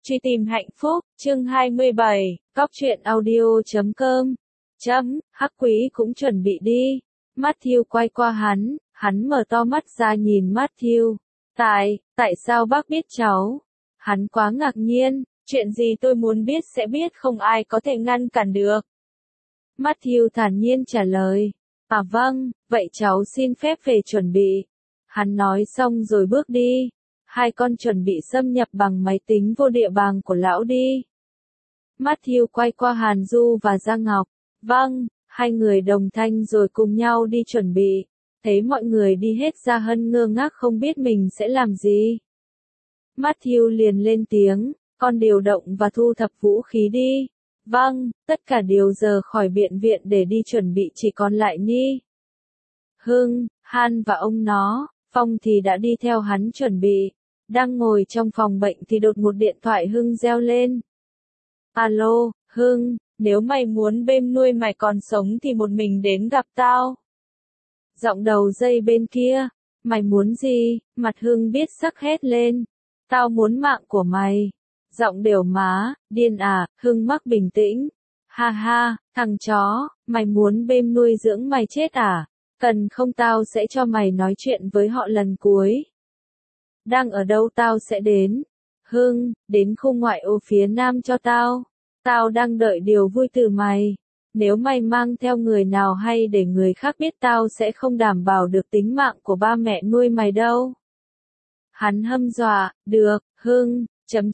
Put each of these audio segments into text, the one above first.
Truy tìm hạnh phúc, chương 27, Cóc truyện audio.com. Hắc Quý cũng chuẩn bị đi. Matthew quay qua hắn mở to mắt ra nhìn Matthew. Tại sao bác biết cháu? Hắn quá ngạc nhiên, chuyện gì tôi muốn biết sẽ biết, không ai có thể ngăn cản được. Matthew thản nhiên trả lời. À vâng, vậy cháu xin phép về chuẩn bị. Hắn nói xong rồi bước đi. Hai con chuẩn bị xâm nhập bằng máy tính vô địa bàn của lão đi. Matthew quay qua Hàn Du và Giang Ngọc. Vâng, hai người đồng thanh rồi cùng nhau đi chuẩn bị. Thấy mọi người đi hết ra Hân ngơ ngác không biết mình sẽ làm gì. Matthew liền lên tiếng, con điều động và thu thập vũ khí đi. Vâng, tất cả đều giờ khỏi bệnh viện để đi chuẩn bị, chỉ còn lại Nhi, Hưng, Han và ông nó. Phong thì đã đi theo hắn chuẩn bị. Đang ngồi trong phòng bệnh thì đột một điện thoại Hưng reo lên. Alo, Hưng, nếu mày muốn bêm nuôi mày còn sống thì một mình đến gặp tao. Giọng đầu dây bên kia. Mày muốn gì? Mặt Hưng biết sắc hét lên. Tao muốn mạng của mày. Giọng đều má, điên à? Hưng mắc bình tĩnh. Ha ha, thằng chó, mày muốn bêm nuôi dưỡng mày chết à? Cần không tao sẽ cho mày nói chuyện với họ lần cuối. Đang ở đâu tao sẽ đến. Hưng, đến khu ngoại ô phía nam cho tao. Tao đang đợi điều vui từ mày. Nếu mày mang theo người nào hay để người khác biết tao sẽ không đảm bảo được tính mạng của ba mẹ nuôi mày đâu. Hắn hâm dọa, được, Hưng,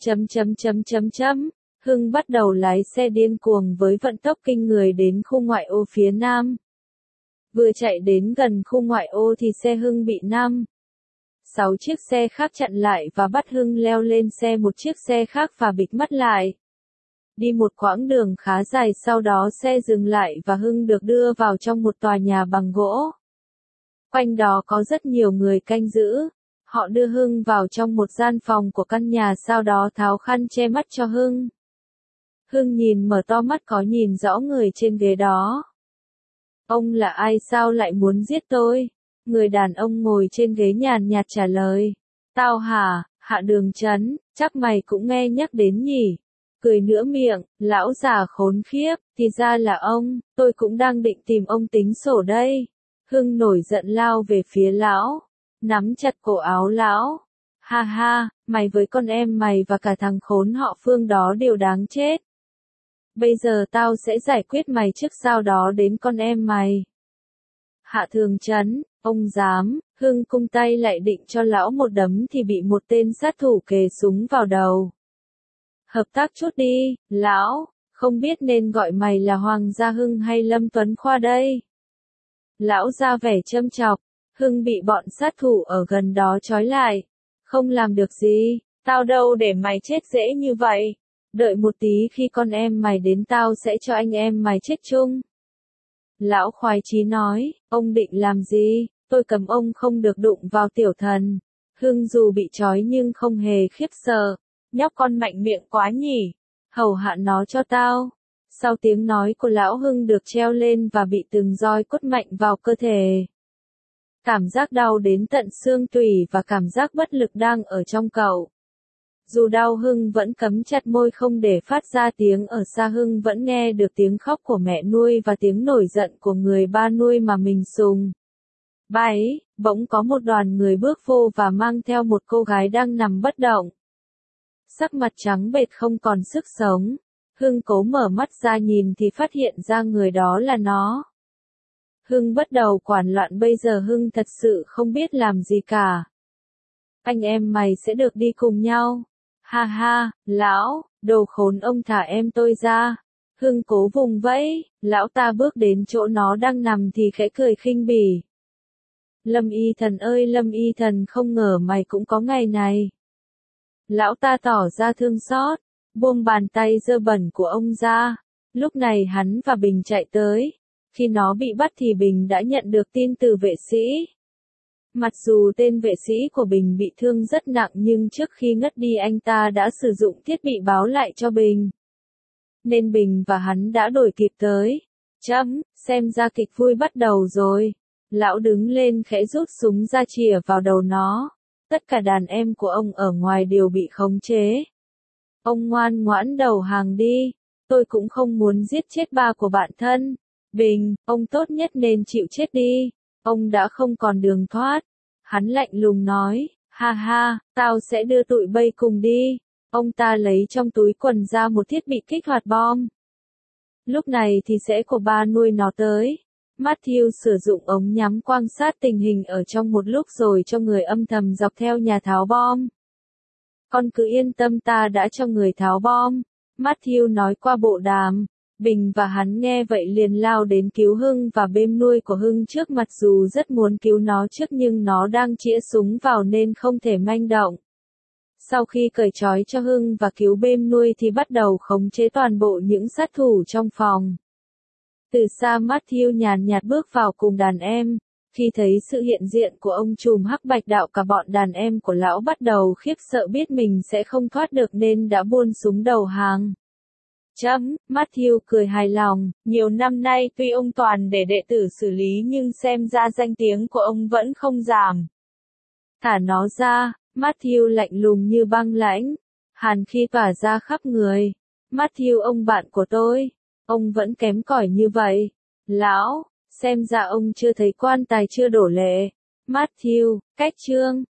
Hưng bắt đầu lái xe điên cuồng với vận tốc kinh người đến khu ngoại ô phía nam. Vừa chạy đến gần khu ngoại ô thì xe Hưng bị 6 chiếc xe khác chặn lại và bắt Hưng leo lên xe một chiếc xe khác và bịt mắt lại. Đi một quãng đường khá dài sau đó xe dừng lại và Hưng được đưa vào trong một tòa nhà bằng gỗ. Quanh đó có rất nhiều người canh giữ. Họ đưa Hưng vào trong một gian phòng của căn nhà, sau đó tháo khăn che mắt cho Hưng. Hưng nhìn mở to mắt có nhìn rõ người trên ghế đó. Ông là ai, sao lại muốn giết tôi? Người đàn ông ngồi trên ghế nhàn nhạt trả lời. Tao hả, Hạ Đường Chấn, chắc mày cũng nghe nhắc đến nhỉ? Cười nửa miệng, lão già khốn khiếp, thì ra là ông, tôi cũng đang định tìm ông tính sổ đây. Hưng nổi giận lao về phía lão, nắm chặt cổ áo lão. Ha ha, mày với con em mày và cả thằng khốn họ Phương đó đều đáng chết. Bây giờ tao sẽ giải quyết mày trước, sau đó đến con em mày. Hạ Thường Chấn, ông dám? Hưng cung tay lại định cho lão một đấm thì bị một tên sát thủ kề súng vào đầu. Hợp tác chút đi, lão, không biết nên gọi mày là Hoàng Gia Hưng hay Lâm Tuấn Khoa đây. Lão ra vẻ châm chọc. Hưng bị bọn sát thủ ở gần đó trói lại. Không làm được gì, tao đâu để mày chết dễ như vậy. Đợi một tí, khi con em mày đến tao sẽ cho anh em mày chết chung. Lão khoái chí nói, ông định làm gì? Tôi cấm ông không được đụng vào tiểu thần. Hưng dù bị trói nhưng không hề khiếp sợ. Nhóc con mạnh miệng quá nhỉ. Hầu hạ nó cho tao. Sau tiếng nói của lão, Hưng được treo lên và bị từng roi cốt mạnh vào cơ thể. Cảm giác đau đến tận xương tủy và cảm giác bất lực đang ở trong cậu. Dù đau, Hưng vẫn cấm chặt môi không để phát ra tiếng. Ở xa Hưng vẫn nghe được tiếng khóc của mẹ nuôi và tiếng nổi giận của người ba nuôi mà mình sùng bái. Bỗng có một đoàn người bước vô và mang theo một cô gái đang nằm bất động. Sắc mặt trắng bệch không còn sức sống. Hưng cố mở mắt ra nhìn thì phát hiện ra người đó là nó. Hưng bắt đầu quản loạn, bây giờ Hưng thật sự không biết làm gì cả. Anh em mày sẽ được đi cùng nhau. Ha ha, lão, đồ khốn, ông thả em tôi ra. Hưng cố vùng vẫy, lão ta bước đến chỗ nó đang nằm thì khẽ cười khinh bỉ. Lâm Y Thần ơi Lâm Y Thần, không ngờ mày cũng có ngày này. Lão ta tỏ ra thương xót, buông bàn tay dơ bẩn của ông ra. Lúc này hắn và Bình chạy tới. Khi nó bị bắt thì Bình đã nhận được tin từ vệ sĩ. Mặc dù tên vệ sĩ của Bình bị thương rất nặng nhưng trước khi ngất đi anh ta đã sử dụng thiết bị báo lại cho Bình. Nên Bình và hắn đã đuổi kịp tới. Xem ra kịch vui bắt đầu rồi. Lão đứng lên khẽ rút súng ra chĩa vào đầu nó. Tất cả đàn em của ông ở ngoài đều bị khống chế. Ông ngoan ngoãn đầu hàng đi, tôi cũng không muốn giết chết ba của bạn thân. Bình, ông tốt nhất nên chịu chết đi, ông đã không còn đường thoát. Hắn lạnh lùng nói, ha ha, tao sẽ đưa tụi bay cùng đi. Ông ta lấy trong túi quần ra một thiết bị kích hoạt bom. Lúc này thì sẽ của ba nuôi nó tới. Matthew sử dụng ống nhắm quan sát tình hình ở trong một lúc rồi cho người âm thầm dọc theo nhà tháo bom. Con cứ yên tâm, ta đã cho người tháo bom. Matthew nói qua bộ đàm. Bình và hắn nghe vậy liền lao đến cứu Hưng và bêm nuôi của Hưng trước, mặc dù rất muốn cứu nó trước nhưng nó đang chĩa súng vào nên không thể manh động. Sau khi cởi trói cho Hưng và cứu bêm nuôi thì bắt đầu khống chế toàn bộ những sát thủ trong phòng. Từ xa Matthew nhàn nhạt bước vào cùng đàn em. Khi thấy sự hiện diện của ông trùm hắc bạch đạo, cả bọn đàn em của lão bắt đầu khiếp sợ, biết mình sẽ không thoát được nên đã buông súng đầu hàng. Matthew cười hài lòng, nhiều năm nay tuy ông toàn để đệ tử xử lý nhưng xem ra danh tiếng của ông vẫn không giảm. Thả nó ra, Matthew lạnh lùng như băng lãnh, hàn khí tỏa ra khắp người. Matthew, ông bạn của tôi, ông vẫn kém cỏi như vậy. Lão, xem ra ông chưa thấy quan tài chưa đổ lệ. Matthew, cách chương.